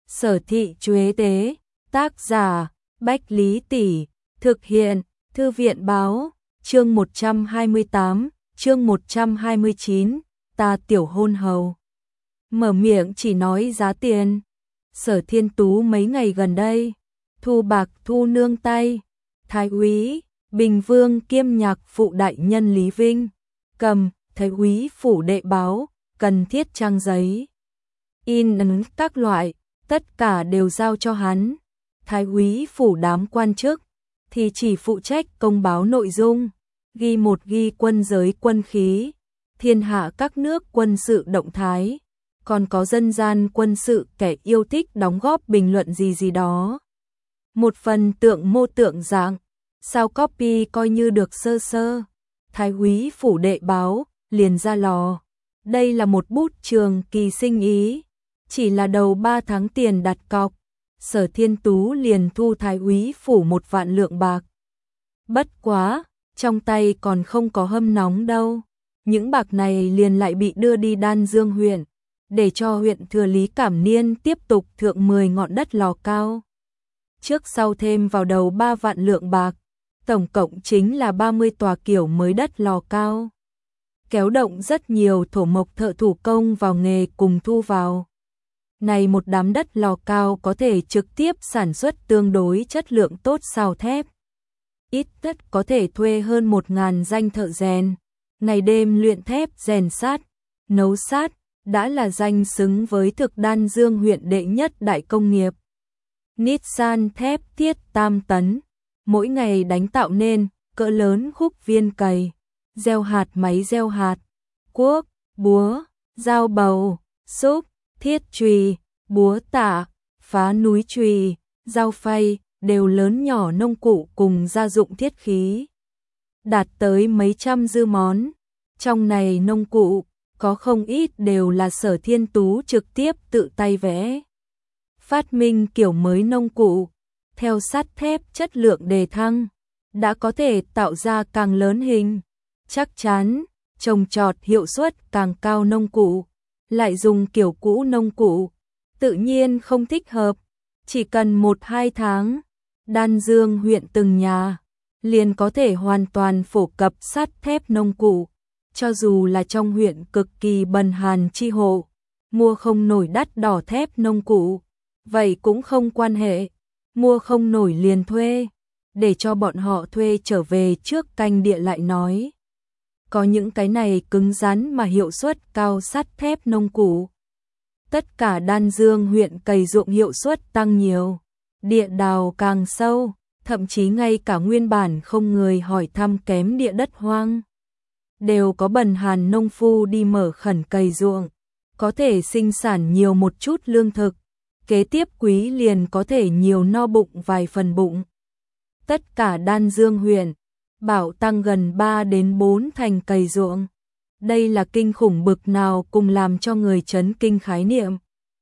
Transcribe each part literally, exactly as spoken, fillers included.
Sở Thị Chuế Tế, tác giả, Bách Lý Tỷ, thực hiện, Thư viện Báo, chương một trăm hai mươi tám, chương một trăm hai mươi chín, ta tiểu hôn hầu. Mở miệng chỉ nói giá tiền. Sở Thiên Tú mấy ngày gần đây, thu bạc thu nương tay, Thái úy, Bình Vương kiêm nhạc phụ đại nhân Lý Vinh, cầm, Thái úy phủ đệ báo, cần thiết trang giấy, in ấn các loại, tất cả đều giao cho hắn. Thái úy phủ đám quan chức thì chỉ phụ trách công báo nội dung, ghi một ghi quân giới quân khí, thiên hạ các nước quân sự động thái, còn có dân gian quân sự kẻ yêu thích đóng góp bình luận gì gì đó. Một phần tượng mô tượng dạng, sao copy coi như được sơ sơ. Thái úy phủ đệ báo, liền ra lò. Đây là một bút trường kỳ sinh ý, chỉ là đầu ba tháng tiền đặt cọc, Sở Thiên Tú liền thu thái úy phủ một vạn lượng bạc. Bất quá, trong tay còn không có hâm nóng đâu. Những bạc này liền lại bị đưa đi Đan Dương huyện, để cho huyện thừa Lý Cảm Niên tiếp tục thượng mười ngọn đất lò cao. Trước sau thêm vào đầu ba vạn lượng bạc, tổng cộng chính là ba mươi tòa kiểu mới đất lò cao. Kéo động rất nhiều thổ mộc thợ thủ công vào nghề cùng thu vào. Này một đám đất lò cao có thể trực tiếp sản xuất tương đối chất lượng tốt xào thép. Ít nhất có thể thuê hơn một ngàn danh thợ rèn, ngày đêm luyện thép rèn sát, nấu sát, đã là danh xứng với thực Đan Dương huyện đệ nhất đại công nghiệp. Nít san thép thiết tam tấn, mỗi ngày đánh tạo nên cỡ lớn khúc viên cày, gieo hạt máy gieo hạt, cuốc, búa, dao bầu, xúc, thiết chùy, búa tạ, phá núi chùy, dao phay, đều lớn nhỏ nông cụ cùng gia dụng thiết khí. Đạt tới mấy trăm dư món, trong này nông cụ, có không ít đều là Sở Thiên Tú trực tiếp tự tay vẽ. Phát minh kiểu mới nông cụ, theo sắt thép chất lượng đề thăng, đã có thể tạo ra càng lớn hình, chắc chắn, trồng trọt hiệu suất càng cao nông cụ, lại dùng kiểu cũ nông cụ, tự nhiên không thích hợp. Chỉ cần một hai tháng, Đan Dương huyện từng nhà, liền có thể hoàn toàn phổ cập sắt thép nông cụ. Cho dù là trong huyện cực kỳ bần hàn chi hộ, mua không nổi đắt đỏ thép nông cụ, vậy cũng không quan hệ, mua không nổi liền thuê, để cho bọn họ thuê trở về trước canh địa lại nói. Có những cái này cứng rắn mà hiệu suất cao sắt thép nông cụ. Tất cả Đan Dương huyện cày ruộng hiệu suất tăng nhiều, địa đào càng sâu, thậm chí ngay cả nguyên bản không người hỏi thăm kém địa đất hoang. Đều có bần hàn nông phu đi mở khẩn cày ruộng, có thể sinh sản nhiều một chút lương thực, kế tiếp quý liền có thể nhiều no bụng vài phần bụng. Tất cả Đan Dương huyện, bảo tăng gần ba đến bốn thành cày ruộng. Đây là kinh khủng bực nào cùng làm cho người chấn kinh khái niệm.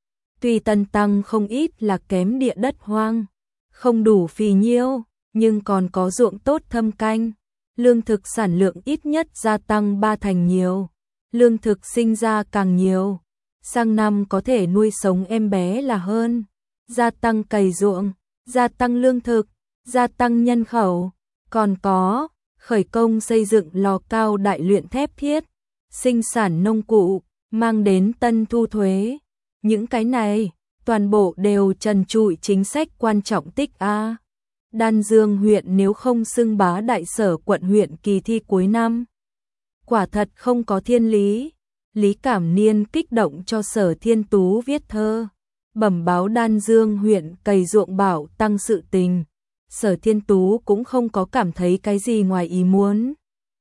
Tuy tân tăng không ít là kém địa đất hoang, không đủ phì nhiêu, nhưng còn có ruộng tốt thâm canh. Lương thực sản lượng ít nhất gia tăng ba thành nhiều, lương thực sinh ra càng nhiều, sang năm có thể nuôi sống em bé là hơn, gia tăng cày ruộng, gia tăng lương thực, gia tăng nhân khẩu, còn có khởi công xây dựng lò cao đại luyện thép thiết, sinh sản nông cụ, mang đến tân thu thuế. Những cái này, toàn bộ đều trần trụi chính sách quan trọng tích A. Đan Dương huyện nếu không xưng bá đại sở quận huyện kỳ thi cuối năm, quả thật không có thiên lý. Lý Cảm Niên kích động cho Sở Thiên Tú viết thơ, bẩm báo Đan Dương huyện cày ruộng bảo tăng sự tình. Sở Thiên Tú cũng không có cảm thấy cái gì ngoài ý muốn.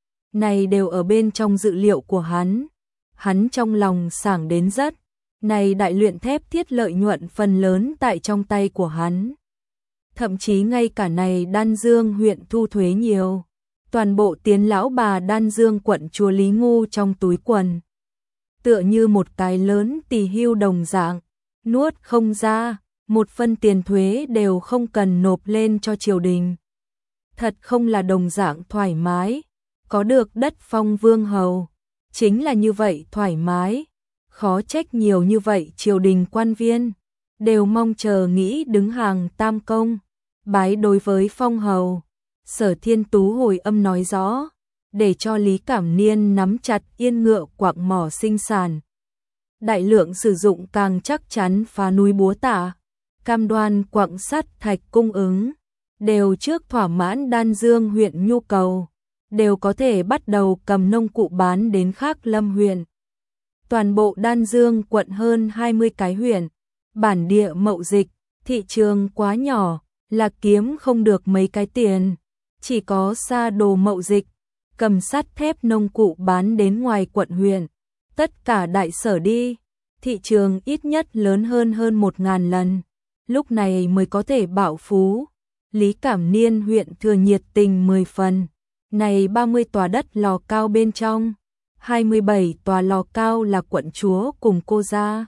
Này đều ở bên trong dự liệu của hắn. Hắn trong lòng sảng đến rất. Này đại luyện thép thiết lợi nhuận phần lớn tại trong tay của hắn. Thậm chí ngay cả này Đan Dương huyện thu thuế nhiều. Toàn bộ tiến lão bà Đan Dương quận chúa Lý Ngu trong túi quần. Tựa như một cái lớn tỳ hưu đồng dạng. Nuốt không ra, một phân tiền thuế đều không cần nộp lên cho triều đình. Thật không là đồng dạng thoải mái. Có được đất phong vương hầu. Chính là như vậy thoải mái. Khó trách nhiều như vậy triều đình quan viên. đều mong chờ nghĩ đứng hàng tam công, bái đối với phong hầu. Sở Thiên Tú hồi âm nói rõ, để cho Lý Cảm Niên nắm chặt yên ngựa quạng mỏ sinh sản. Đại lượng sử dụng càng chắc chắn phá núi búa tạ, cam đoan quặng sắt thạch cung ứng, đều trước thỏa mãn Đan Dương huyện nhu cầu, đều có thể bắt đầu cầm nông cụ bán đến Khác Lâm huyện. Toàn bộ Đan Dương quận hơn hai mươi cái huyện, bản địa mậu dịch, thị trường quá nhỏ, là kiếm không được mấy cái tiền, chỉ có xa đồ mậu dịch, cầm sắt thép nông cụ bán đến ngoài quận huyện, tất cả đại sở đi, thị trường ít nhất lớn hơn hơn một ngàn lần, lúc này mới có thể bạo phú. Lý Cảm Niên huyện thừa nhiệt tình mười phần, này ba mươi tòa đất lò cao bên trong, hai mươi bảy tòa lò cao là quận chúa cùng cô gia.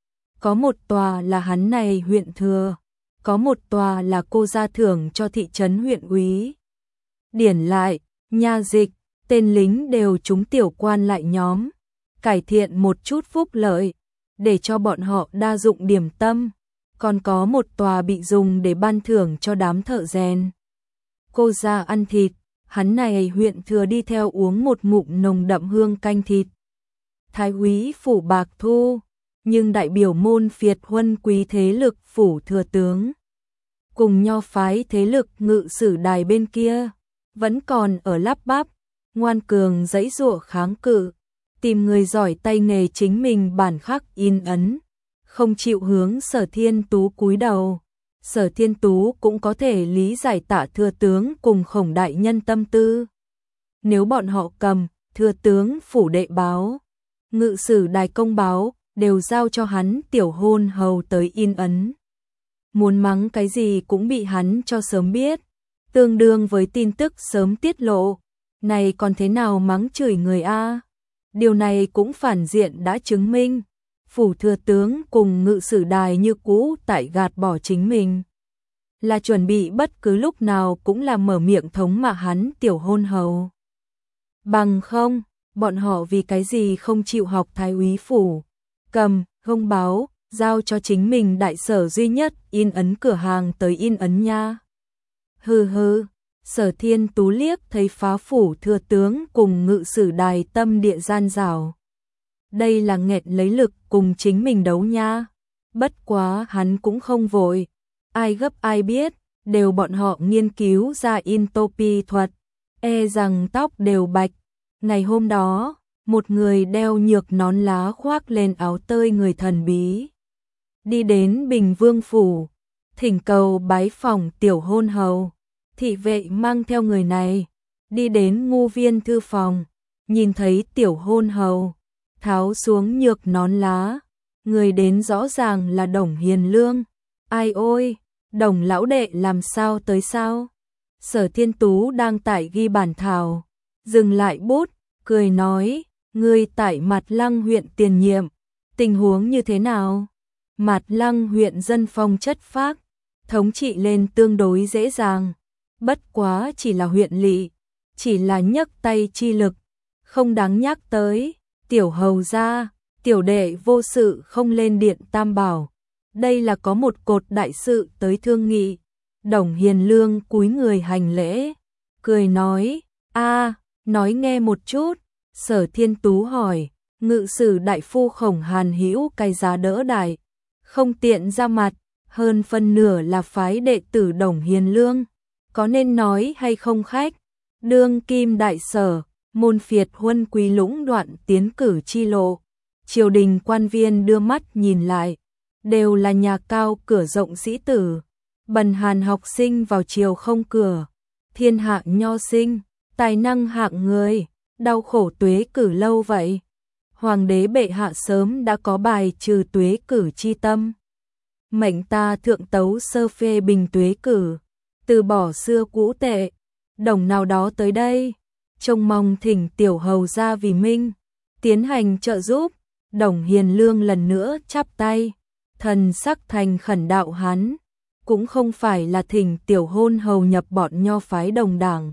Có một tòa là hắn này huyện thừa, có một tòa là cô gia thưởng cho thị trấn huyện úy. Điển lại, nha dịch, tên lính đều trúng tiểu quan lại nhóm, cải thiện một chút phúc lợi, để cho bọn họ đa dụng điểm tâm, còn có một tòa bị dùng để ban thưởng cho đám thợ rèn. Cô gia ăn thịt, hắn này huyện thừa đi theo uống một ngụm nồng đậm hương canh thịt. Thái úy phủ bạc thu, nhưng đại biểu môn phiệt huân quý thế lực phủ thừa tướng, cùng nho phái thế lực ngự sử đài bên kia, vẫn còn ở lắp bắp, ngoan cường giãy giụa kháng cự, tìm người giỏi tay nghề chính mình bản khắc in ấn, không chịu hướng Sở Thiên Tú cúi đầu. Sở Thiên Tú cũng có thể lý giải Tạ thừa tướng cùng Khổng đại nhân tâm tư. Nếu bọn họ cầm thừa tướng phủ đệ báo, ngự sử đài công báo, đều giao cho hắn tiểu hôn hầu tới in ấn. Muốn mắng cái gì cũng bị hắn cho sớm biết, tương đương với tin tức sớm tiết lộ, này còn thế nào mắng chửi người a? Điều này cũng phản diện đã chứng minh, phủ thừa tướng cùng ngự sử đài như cũ tại gạt bỏ chính mình, là chuẩn bị bất cứ lúc nào cũng là mở miệng thống mạ hắn tiểu hôn hầu. Bằng không, bọn họ vì cái gì không chịu học thái úy phủ, cầm công báo, giao cho chính mình đại sở duy nhất in ấn cửa hàng tới in ấn nha. Hừ hừ, Sở Thiên Tú liếc thấy phá phủ thừa tướng cùng ngự sử đài tâm địa gian rào. Đây là nghẹt lấy lực cùng chính mình đấu nha. Bất quá hắn cũng không vội, ai gấp ai biết, đều bọn họ nghiên cứu ra Intopi thuật, e rằng tóc đều bạch. Ngày hôm đó, một người đeo nhược nón lá khoác lên áo tơi người thần bí, đi đến Bình Vương phủ, thỉnh cầu bái phỏng tiểu hôn hầu. Thị vệ mang theo người này, đi đến ngu viên thư phòng, nhìn thấy tiểu hôn hầu, tháo xuống nhược nón lá, người đến rõ ràng là Đồng Hiền Lương. Ai ôi, Đồng lão đệ làm sao tới sao? Sở Thiên Tú đang tại ghi bản thảo, dừng lại bút, cười nói, ngươi tại Mạt Lăng huyện tiền nhiệm, tình huống như thế nào? Mạt Lăng huyện dân phong chất phác, thống trị lên tương đối dễ dàng, bất quá chỉ là huyện lỵ, chỉ là nhấc tay chi lực, không đáng nhắc tới. Tiểu hầu gia, tiểu đệ vô sự không lên điện tam bảo, đây là có một cột đại sự tới thương nghị. Đồng Hiền Lương cúi người hành lễ, cười nói, a, nói nghe một chút. Sở Thiên Tú hỏi, ngự sử đại phu Khổng Hàn Hữu cái giá đỡ đại, không tiện ra mặt, hơn phân nửa là phái đệ tử Đồng Hiền Lương, có nên nói hay không khách? Đương kim đại sở, môn phiệt huân quý lũng đoạn tiến cử chi lộ, triều đình quan viên đưa mắt nhìn lại, đều là nhà cao cửa rộng sĩ tử, bần hàn học sinh vào triều không cửa, thiên hạ nho sinh, tài năng hạng người, đau khổ tuế cử lâu vậy. Hoàng đế bệ hạ sớm đã có bài trừ tuế cử chi tâm, mệnh ta thượng tấu sơ phê bình tuế cử, từ bỏ xưa cũ tệ. Đồng nào đó tới đây, trông mong thỉnh tiểu hầu ra vì minh, tiến hành trợ giúp. Đồng Hiền Lương lần nữa chắp tay, thần sắc thành khẩn đạo hắn, cũng không phải là thỉnh tiểu hôn hầu nhập bọn nho phái đồng đảng,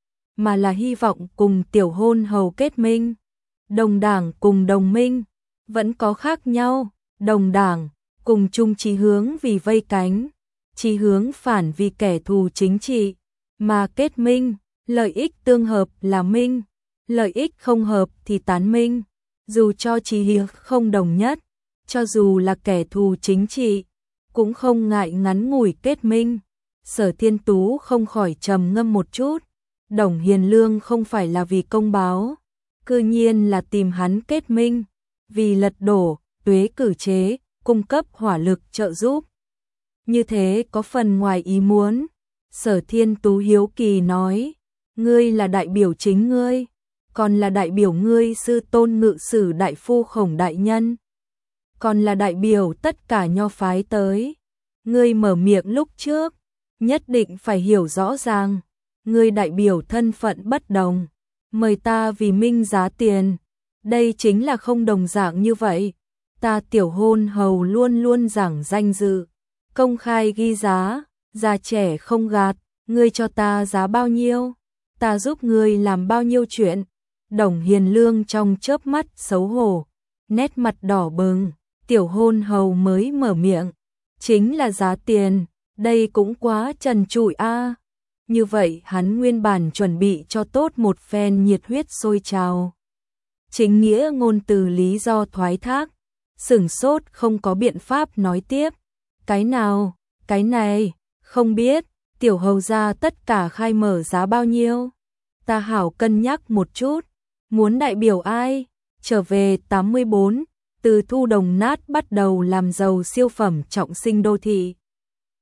mà là hy vọng cùng tiểu hôn hầu kết minh. Đồng đảng cùng đồng minh vẫn có khác nhau, đồng đảng cùng chung chí hướng vì vây cánh, chí hướng phản vì kẻ thù chính trị, mà kết minh, lợi ích tương hợp là minh, lợi ích không hợp thì tán minh, dù cho chí hướng không đồng nhất, cho dù là kẻ thù chính trị, cũng không ngại ngắn ngủi kết minh. Sở Thiên Tú không khỏi trầm ngâm một chút, Đồng Hiền Lương không phải là vì công báo, cư nhiên là tìm hắn kết minh, vì lật đổ, tuế cử chế, cung cấp hỏa lực trợ giúp. Như thế có phần ngoài ý muốn. Sở Thiên Tú hiếu kỳ nói, ngươi là đại biểu chính ngươi, còn là đại biểu ngươi sư tôn Ngự Sử đại phu Khổng đại nhân, còn là đại biểu tất cả nho phái tới. Ngươi mở miệng lúc trước, nhất định phải hiểu rõ ràng, ngươi đại biểu thân phận bất đồng, mời ta vì minh giá tiền, đây chính là không đồng dạng như vậy. Ta Tiểu Hôn Hầu luôn luôn giảng danh dự, công khai ghi giá, già trẻ không gạt, ngươi cho ta giá bao nhiêu, ta giúp ngươi làm bao nhiêu chuyện. Đồng Hiền Lương trong chớp mắt xấu hổ, nét mặt đỏ bừng. Tiểu Hôn Hầu mới mở miệng, chính là giá tiền, đây cũng quá trần trụi a. Như vậy hắn nguyên bản chuẩn bị cho tốt một phen nhiệt huyết sôi trào. Chính nghĩa ngôn từ lý do thoái thác, sửng sốt không có biện pháp nói tiếp. Cái nào, cái này, không biết, Tiểu Hầu gia tất cả khai mở giá bao nhiêu? Ta hảo cân nhắc một chút, muốn đại biểu ai? Trở về tám mươi bốn, từ thu đồng nát bắt đầu làm giàu siêu phẩm trọng sinh đô thị.